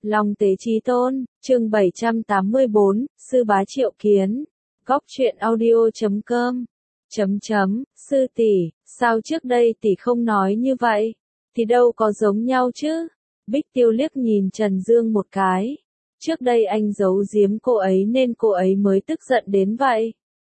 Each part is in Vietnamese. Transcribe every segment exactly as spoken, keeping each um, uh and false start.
Long tế chí tôn, chương bảy trăm tám mươi bốn, sư bá triệu kiến. Góc truyện audio chấm com. Chấm chấm, sư tỷ, sao trước đây tỷ không nói như vậy? Thì đâu có giống nhau chứ? Bích Tiêu liếc nhìn Trần Dương một cái. Trước đây anh giấu giếm cô ấy nên cô ấy mới tức giận đến vậy.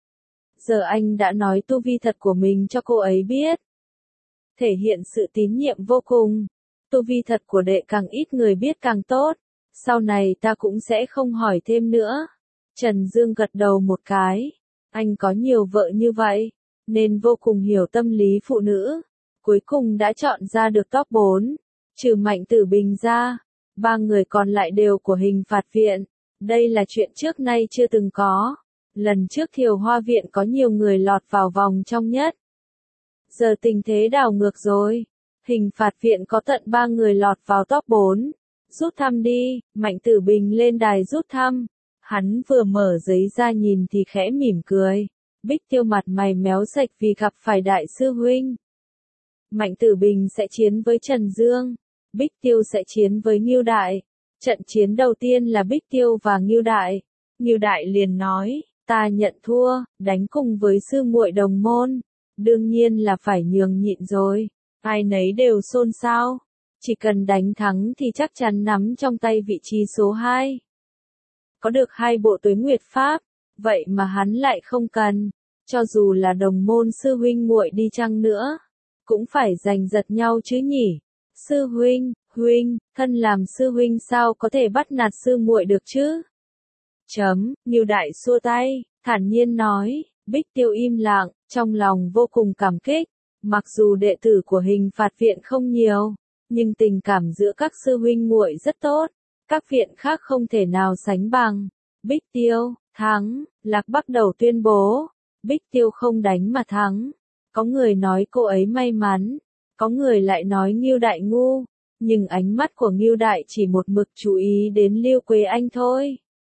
Giờ anh đã nói tu vi thật của mình cho cô ấy biết. Thể hiện sự tín nhiệm vô cùng. Tu vi thật của đệ càng ít người biết càng tốt. Sau này ta cũng sẽ không hỏi thêm nữa. Trần Dương gật đầu một cái. Anh có nhiều vợ như vậy, nên vô cùng hiểu tâm lý phụ nữ. Cuối cùng đã chọn ra được top bốn. Trừ Mạnh Tử Bình ra, ba người còn lại đều của hình phạt viện. Đây là chuyện trước nay chưa từng có. Lần trước Thiều Hoa viện có nhiều người lọt vào vòng trong nhất. Giờ tình thế đảo ngược rồi. Hình phạt viện có tận ba người lọt vào top bốn. Rút thăm đi, Mạnh Tử Bình lên đài rút thăm. Hắn vừa mở giấy ra nhìn thì khẽ mỉm cười. Bích Tiêu mặt mày méo sạch vì gặp phải đại sư huynh. Mạnh Tử Bình sẽ chiến với Trần Dương. Bích Tiêu sẽ chiến với Ngưu Đại. Trận chiến đầu tiên là Bích Tiêu và Ngưu Đại. Ngưu Đại liền nói, ta nhận thua, đánh cùng với sư muội đồng môn. Đương nhiên là phải nhường nhịn rồi. Ai nấy đều xôn xao. Chỉ cần đánh thắng thì chắc chắn nắm trong tay vị trí số hai. Có được hai bộ tuế nguyệt pháp, vậy mà hắn lại không cần. Cho dù là đồng môn sư huynh muội đi chăng nữa, cũng phải giành giật nhau chứ nhỉ. Sư huynh, huynh, thân làm sư huynh sao có thể bắt nạt sư muội được chứ? Chấm, Ngưu Đại xua tay, thản nhiên nói. Bích Tiêu im lặng, trong lòng vô cùng cảm kích. Mặc dù đệ tử của hình phạt viện không nhiều, nhưng tình cảm giữa các sư huynh muội rất tốt. Các viện khác không thể nào sánh bằng. Bích Tiêu, thắng, Lạc Bắc đầu tuyên bố. Bích Tiêu không đánh mà thắng. Có người nói cô ấy may mắn, có người lại nói Ngưu Đại ngu, nhưng ánh mắt của Ngưu Đại chỉ một mực chú ý đến Lưu Quế Anh thôi.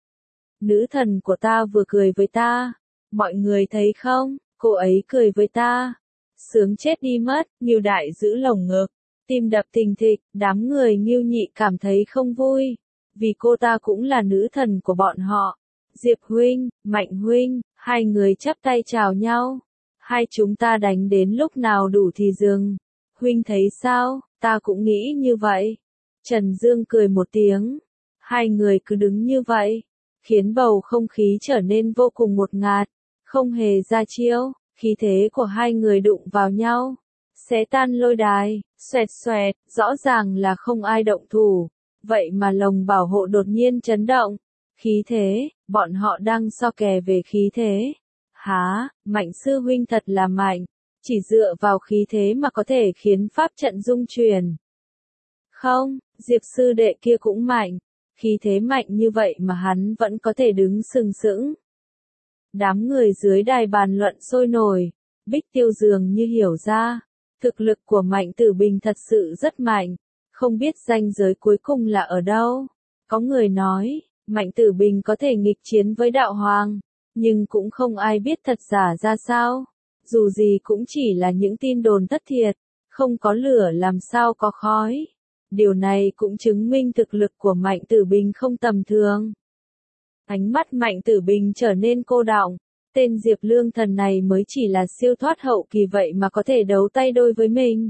Nữ thần của ta vừa cười với ta, mọi người thấy không, cô ấy cười với ta. Sướng chết đi mất, Ngưu Đại giữ lồng ngực, tim đập thình thịch, đám người Ngưu Nhị cảm thấy không vui, vì cô ta cũng là nữ thần của bọn họ. Diệp huynh, Mạnh huynh, hai người chắp tay chào nhau. Hai chúng ta đánh đến lúc nào đủ thì dừng. Huynh thấy sao, ta cũng nghĩ như vậy. Trần Dương cười một tiếng. Hai người cứ đứng như vậy, khiến bầu không khí trở nên vô cùng ngột ngạt, không hề ra chiêu. Khí thế của hai người đụng vào nhau, xé tan lôi đài, xoẹt xoẹt, rõ ràng là không ai động thủ. Vậy mà lồng bảo hộ đột nhiên chấn động. Khí thế, bọn họ đang so kè về khí thế. Há, Mạnh sư huynh thật là mạnh, chỉ dựa vào khí thế mà có thể khiến pháp trận rung chuyển. Không, Diệp sư đệ kia cũng mạnh, khí thế mạnh như vậy mà hắn vẫn có thể đứng sừng sững. Đám người dưới đài bàn luận sôi nổi. Bích Tiêu dường như hiểu ra, thực lực của Mạnh Tử Bình thật sự rất mạnh, không biết ranh giới cuối cùng là ở đâu. Có người nói, Mạnh Tử Bình có thể nghịch chiến với đạo hoàng, nhưng cũng không ai biết thật giả ra sao. Dù gì cũng chỉ là những tin đồn thất thiệt, không có lửa làm sao có khói. Điều này cũng chứng minh thực lực của Mạnh Tử Bình không tầm thường. Ánh mắt Mạnh Tử Bình trở nên cô đọng. Tên Diệp Lương Thần này mới chỉ là siêu thoát hậu kỳ vậy mà có thể đấu tay đôi với mình.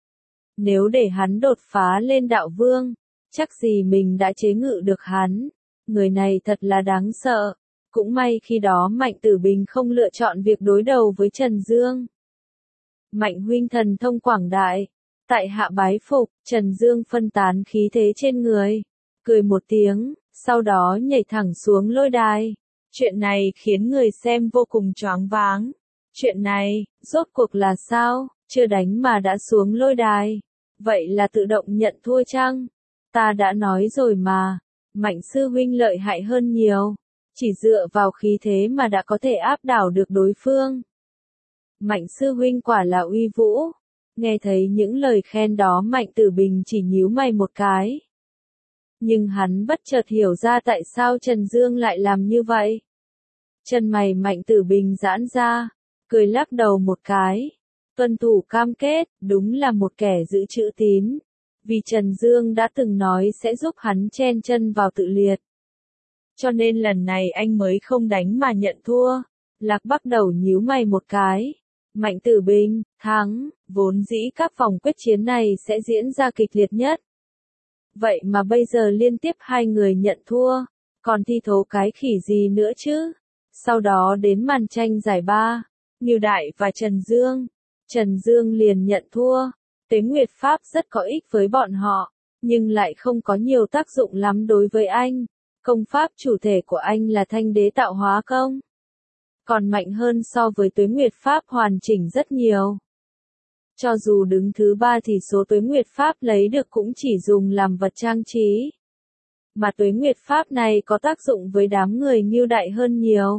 Nếu để hắn đột phá lên đạo vương, chắc gì mình đã chế ngự được hắn. Người này thật là đáng sợ. Cũng may khi đó Mạnh Tử Bình không lựa chọn việc đối đầu với Trần Dương. Mạnh huynh thần thông quảng đại. Tại hạ bái phục. Trần Dương phân tán khí thế trên người, cười một tiếng, sau đó nhảy thẳng xuống lôi đài. Chuyện này khiến người xem vô cùng choáng váng. Chuyện này, rốt cuộc là sao, chưa đánh mà đã xuống lôi đài. Vậy là tự động nhận thua chăng? Ta đã nói rồi mà, Mạnh sư huynh lợi hại hơn nhiều. Chỉ dựa vào khí thế mà đã có thể áp đảo được đối phương. Mạnh sư huynh quả là uy vũ. Nghe thấy những lời khen đó Mạnh Tử Bình chỉ nhíu mày một cái. Nhưng hắn bất chợt hiểu ra tại sao Trần Dương lại làm như vậy. Chân mày Mạnh Tử Bình giãn ra, cười lắc đầu một cái. Tuân thủ cam kết, đúng là một kẻ giữ chữ tín. Vì Trần Dương đã từng nói sẽ giúp hắn chen chân vào tự liệt. Cho nên lần này anh mới không đánh mà nhận thua. Lạc Bắc đầu nhíu mày một cái. Mạnh Tử Bình, thắng, vốn dĩ các vòng quyết chiến này sẽ diễn ra kịch liệt nhất. Vậy mà bây giờ liên tiếp hai người nhận thua, còn thi thố cái khỉ gì nữa chứ? Sau đó đến màn tranh giải ba, Ngưu Đại và Trần Dương. Trần Dương liền nhận thua. Tuế Nguyệt Pháp rất có ích với bọn họ, nhưng lại không có nhiều tác dụng lắm đối với anh. Công pháp chủ thể của anh là Thanh Đế Tạo Hóa Công, còn mạnh hơn so với Tuế Nguyệt Pháp hoàn chỉnh rất nhiều. Cho dù đứng thứ ba thì số Tuế Nguyệt Pháp lấy được cũng chỉ dùng làm vật trang trí. Mà Tuế Nguyệt Pháp này có tác dụng với đám người Ngưu Đại hơn nhiều.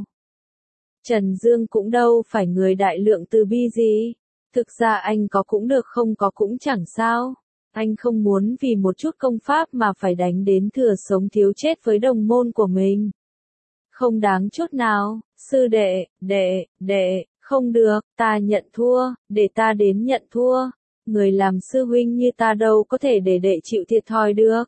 Trần Dương cũng đâu phải người đại lượng từ bi gì. Thực ra anh có cũng được, không có cũng chẳng sao. Anh không muốn vì một chút công pháp mà phải đánh đến thừa sống thiếu chết với đồng môn của mình. Không đáng chút nào. Sư đệ, đệ, đệ, không được, ta nhận thua, để ta đến nhận thua. Người làm sư huynh như ta đâu có thể để đệ chịu thiệt thòi được.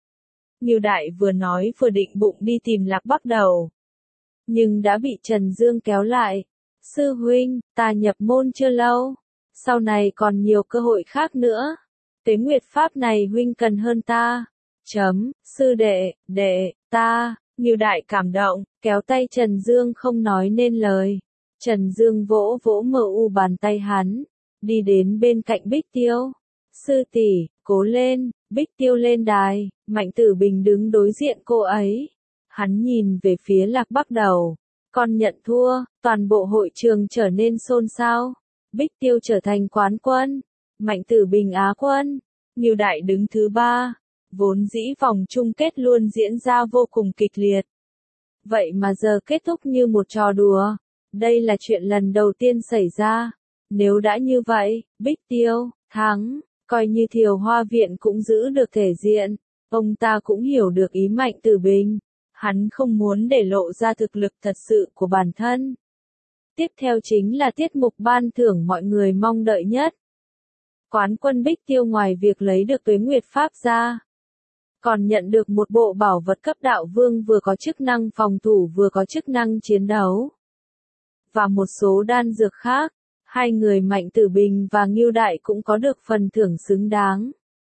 Ngưu Đại vừa nói vừa định bụng đi tìm Lạc Bắc đầu, nhưng đã bị Trần Dương kéo lại. Sư huynh, ta nhập môn chưa lâu, sau này còn nhiều cơ hội khác nữa. Tuế Nguyệt Pháp này huynh cần hơn ta. Chấm, sư đệ, đệ, ta. Ngưu Đại cảm động, kéo tay Trần Dương không nói nên lời. Trần Dương vỗ vỗ mờ u bàn tay hắn, đi đến bên cạnh Bích Tiêu. Sư tỷ, cố lên. Bích Tiêu lên đài, Mạnh Tử Bình đứng đối diện cô ấy. Hắn nhìn về phía Lạc Bắc đầu. Con nhận thua, toàn bộ hội trường trở nên xôn xao. Bích Tiêu trở thành quán quân, Mạnh Tử Bình á quân, Ngưu Đại đứng thứ ba. Vốn dĩ vòng chung kết luôn diễn ra vô cùng kịch liệt. Vậy mà giờ kết thúc như một trò đùa. Đây là chuyện lần đầu tiên xảy ra. Nếu đã như vậy, Bích Tiêu thắng, coi như Thiều Hoa Viện cũng giữ được thể diện. Ông ta cũng hiểu được ý Mạnh Tử Bình. Hắn không muốn để lộ ra thực lực thật sự của bản thân. Tiếp theo chính là tiết mục ban thưởng mọi người mong đợi nhất. Quán quân Bích Tiêu ngoài việc lấy được Tuế Nguyệt Pháp ra, còn nhận được một bộ bảo vật cấp đạo vương vừa có chức năng phòng thủ vừa có chức năng chiến đấu. Và một số đan dược khác. Hai người Mạnh Tử Bình và Ngưu Đại cũng có được phần thưởng xứng đáng.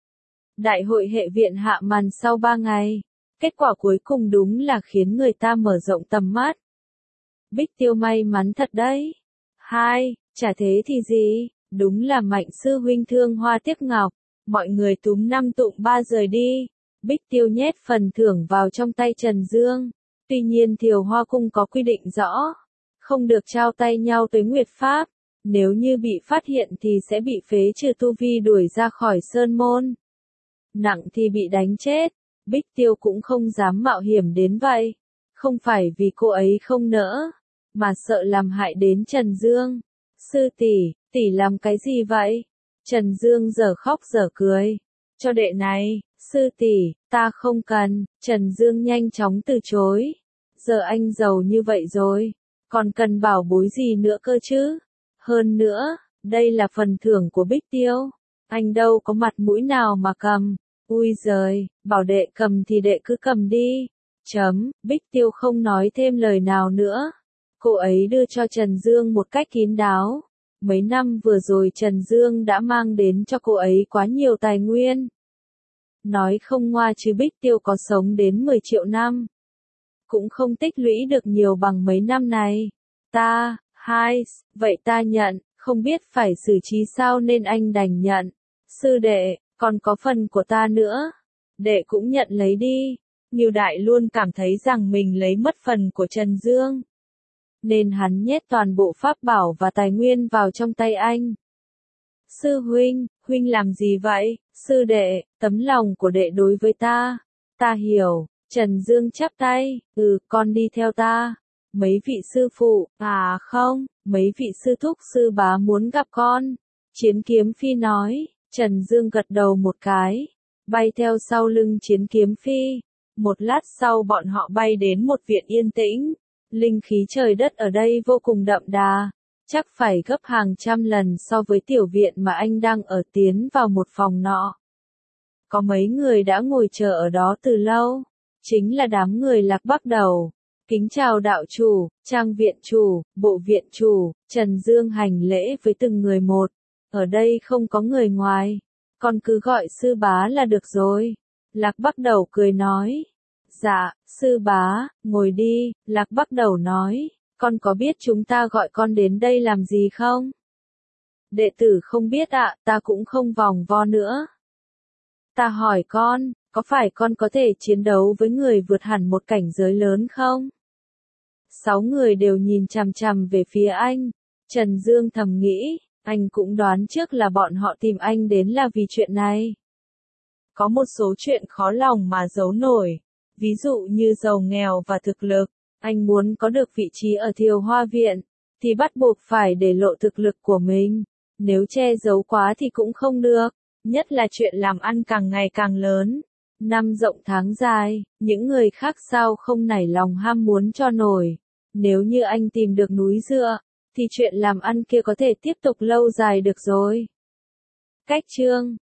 Đại hội hệ viện hạ màn sau ba ngày. Kết quả cuối cùng đúng là khiến người ta mở rộng tầm mắt. Bích Tiêu may mắn thật đấy. Hai, chả thế thì gì, đúng là Mạnh sư huynh thương hoa tiếc ngọc. Mọi người túm năm tụng ba rời đi. Bích Tiêu nhét phần thưởng vào trong tay Trần Dương. Tuy nhiên Thiều Hoa Cung có quy định rõ, không được trao tay nhau Tuế Nguyệt Pháp. Nếu như bị phát hiện thì sẽ bị phế trừ tu vi, đuổi ra khỏi sơn môn. Nặng thì bị đánh chết. Bích Tiêu cũng không dám mạo hiểm đến vậy. Không phải vì cô ấy không nỡ, mà sợ làm hại đến Trần Dương. Sư tỷ, tỷ làm cái gì vậy? Trần Dương giờ khóc giờ cười. Cho đệ này, sư tỷ, ta không cần. Trần Dương nhanh chóng từ chối. Giờ anh giàu như vậy rồi, còn cần bảo bối gì nữa cơ chứ? Hơn nữa, đây là phần thưởng của Bích Tiêu. Anh đâu có mặt mũi nào mà cầm. Ui giời, bảo đệ cầm thì đệ cứ cầm đi. Chấm, Bích Tiêu không nói thêm lời nào nữa. Cô ấy đưa cho Trần Dương một cách kín đáo. Mấy năm vừa rồi Trần Dương đã mang đến cho cô ấy quá nhiều tài nguyên. Nói không ngoa chứ Bích Tiêu có sống đến mười triệu năm, cũng không tích lũy được nhiều bằng mấy năm này. Ta, hai, vậy ta nhận, không biết phải xử trí sao nên anh đành nhận. Sư đệ, còn có phần của ta nữa. Đệ cũng nhận lấy đi. Ngưu Đại luôn cảm thấy rằng mình lấy mất phần của Trần Dương, nên hắn nhét toàn bộ pháp bảo và tài nguyên vào trong tay anh. Sư huynh, huynh làm gì vậy? Sư đệ, tấm lòng của đệ đối với ta. Ta hiểu. Trần Dương chắp tay. Ừ, con đi theo ta. Mấy vị sư phụ, à không, mấy vị sư thúc sư bá muốn gặp con. Chiến Kiếm Phi nói. Trần Dương gật đầu một cái, bay theo sau lưng Chiến Kiếm Phi. Một lát sau bọn họ bay đến một viện yên tĩnh. Linh khí trời đất ở đây vô cùng đậm đà, chắc phải gấp hàng trăm lần so với tiểu viện mà anh đang ở. Tiến vào một phòng nọ, Có mấy người đã ngồi chờ ở đó từ lâu. Chính là đám người Lạc Bắc Đầu. Kính chào đạo chủ, trang viện chủ, bộ viện chủ, Trần Dương hành lễ với từng người một. Ở đây không có người ngoài. Con cứ gọi sư bá là được rồi. Lạc Bắc Đầu cười nói. Dạ, sư bá, ngồi đi, Lạc Bắc Đầu nói. Con có biết chúng ta gọi con đến đây làm gì không? Đệ tử không biết ạ, ta cũng không vòng vo nữa. Ta hỏi con, có phải con có thể chiến đấu với người vượt hẳn một cảnh giới lớn không? Sáu người đều nhìn chằm chằm về phía anh. Trần Dương thầm nghĩ, anh cũng đoán trước là bọn họ tìm anh đến là vì chuyện này. Có một số chuyện khó lòng mà giấu nổi. Ví dụ như giàu nghèo và thực lực. Anh muốn có được vị trí ở Thiều Hoa Viện, thì bắt buộc phải để lộ thực lực của mình. Nếu che giấu quá thì cũng không được. Nhất là chuyện làm ăn càng ngày càng lớn. Năm rộng tháng dài, những người khác sao không nảy lòng ham muốn cho nổi. Nếu như anh tìm được núi dựa, thì chuyện làm ăn kia có thể tiếp tục lâu dài được rồi. Cách chương